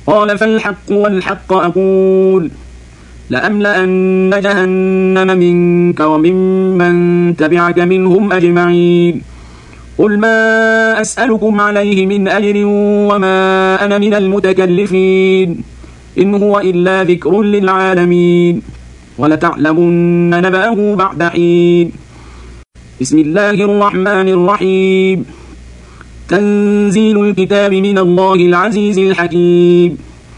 قال فالحق والحق أقول لأملأن جهنم منك وممن تبعك منهم أجمعين. قل ما أسألكم عليه من أجر وما أنا من المتكلفين إن هو إلا ذكر للعالمين ولتعلمن نبأه بعد حين. بسم الله الرحمن الرحيم. تنزيل الكتاب من الله العزيز الحكيم.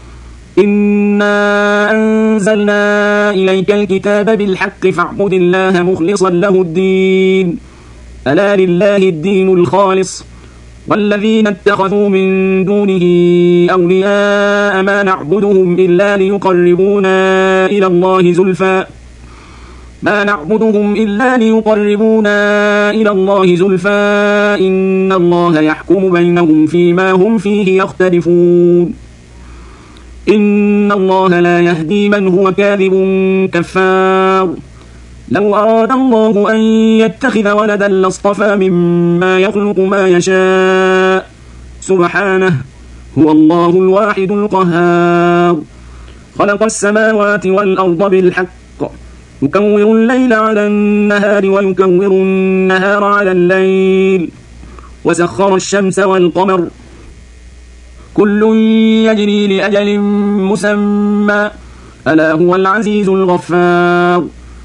إنا أنزلنا إليك الكتاب بالحق فاعبد الله مخلصا له الدين ألا لله الدين الخالص والذين اتخذوا من دونه أولياء ما نعبدهم إلا ليقربونا إلى الله زلفى إن الله يحكم بينهم فيما هم فيه يختلفون إن الله لا يهدي من هو كاذب كفار. لو أراد الله أن يتخذ ولدا لاصطفى مما يخلق ما يشاء سبحانه هو الله الواحد القهار. خلق السماوات والأرض بالحق يكور الليل على النهار ويكور النهار على الليل وسخر الشمس والقمر كل يجري لأجل مسمى ألا هو العزيز الغفار.